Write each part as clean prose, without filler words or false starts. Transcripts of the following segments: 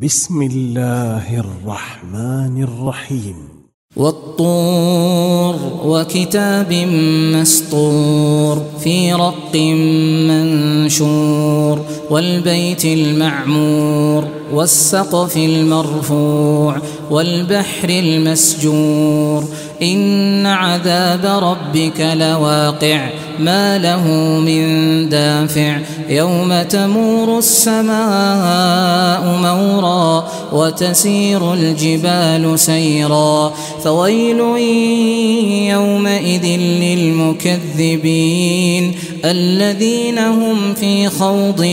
بسم الله الرحمن الرحيم. والطور وكتاب مسطور في رق منشور والبيت المعمور والسقف المرفوع والبحر المسجور إن عذاب ربك لواقع ما له من دافع يوم تمور السماء مورا وتسير الجبال سيرا فويل يومئذ للمكذبين الذين هم في خوض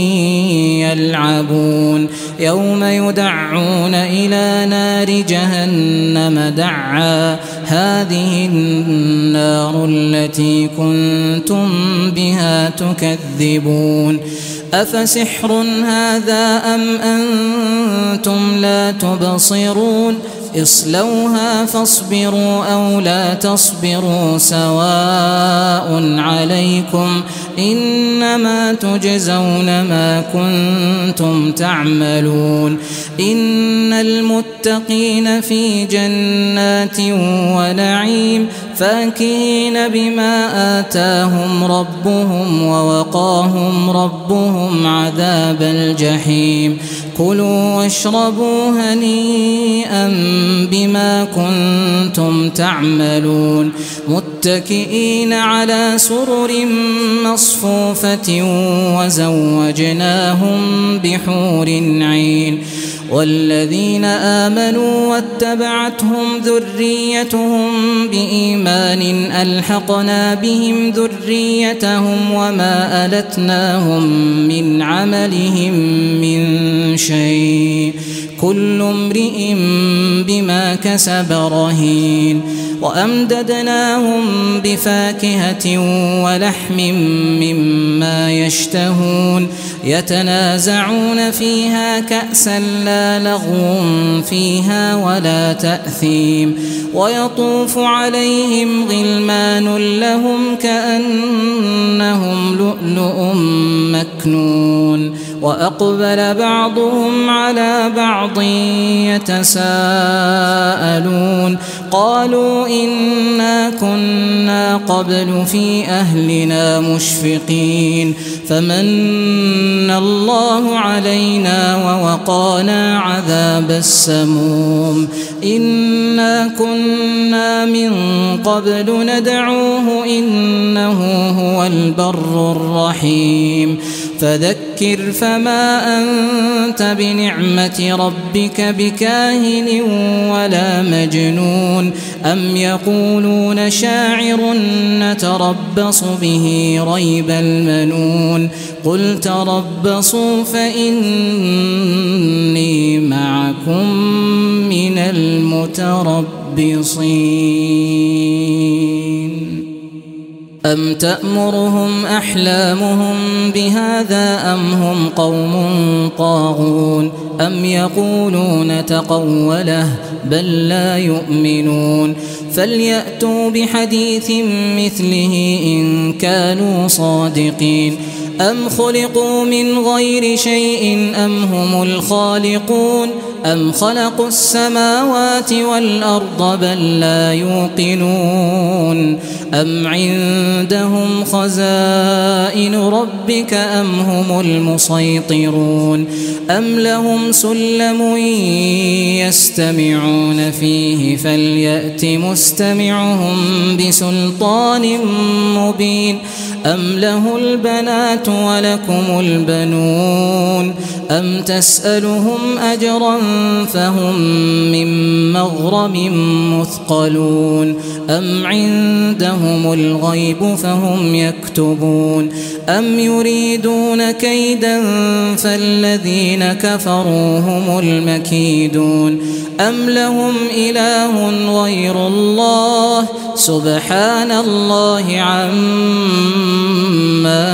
يلعبون يوم يدعون إلى نار جهنم دعا هذه النار التي كنتم بها تكذبون أفسحر هذا أم أنتم لا تبصرون اصلوها فاصبروا أو لا تصبروا سواء عليكم إنما تجزون ما كنتم تعملون إن المتقين في جنات ونعيم فاكهين بما آتاهم ربهم ووقاهم ربهم عذاب الجحيم كلوا واشربوا هنيئا بما كنتم تعملون متكئين على سرر مصفوفة وزوجناهم بحور عين والذين آمنوا واتبعتهم ذريتهم بإيمان ألحقنا بهم ذريتهم وما ألتناهم من عملهم من شيء كل امرئ بما كسب رهين وأمددناهم بفاكهة ولحم مما يشتهون يتنازعون فيها كأسا لا لغو فيها ولا تأثيم ويطوف عليهم غلمان لهم كأنهم لؤلؤ مكنون وأقبل بعضهم على بعض يتساءلون قالوا إنا كنا قبل في أهلنا مشفقين فمن الله علينا ووقانا عذاب السموم إنا كنا من قبل ندعوه إنه هو البر الرحيم فذكر فما أنت بنعمة ربك بكاهن ولا مجنون أم يقولون شاعر نتربص به ريب المنون قل تربصوا فإني معكم من المتربصين أم تأمرهم أحلامهم بهذا أم هم قوم طاغون أم يقولون تقوله بل لا يؤمنون فليأتوا بحديث مثله إن كانوا صادقين أم خلقوا من غير شيء أم هم الخالقون أم خلقوا السماوات والأرض بل لا يوقنون أم عندهم خزائن ربك أم هم المسيطرون أم لهم سلم يستمعون فيه فليأت مستمعهم بسلطان مبين أم له البنات ولكم البنون أم تسألهم أجرا فهم من مغرم مثقلون أم عندهم الغيب فهم يكتبون أم يريدون كيدا فالذين كفروا هم المكيدون أم لهم إله غير الله سبحان الله عما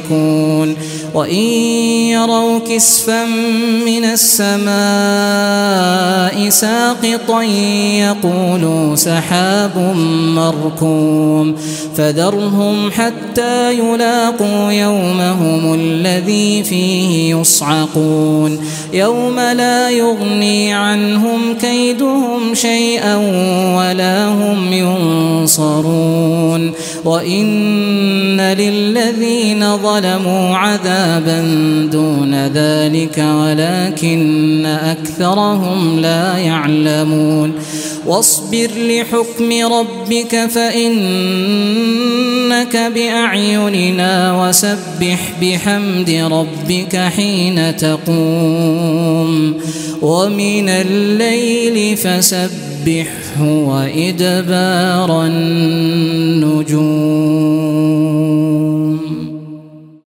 يشركون وإن يروا كسفا من السماء السماء ساقطا يقولوا سحاب مركوم فذرهم حتى يلاقوا يومهم الذي فيه يصعقون يوم لا يغني عنهم كيدهم شيئا ولا هم ينصرون وإن للذين ظلموا عذابا دون ذلك ولكن أكثرهم لا يعلمون واصبر لحكم ربك فإنك بأعيننا وسبح بحمد ربك حين تقوم ومن الليل فسبحه وإدبار النجوم.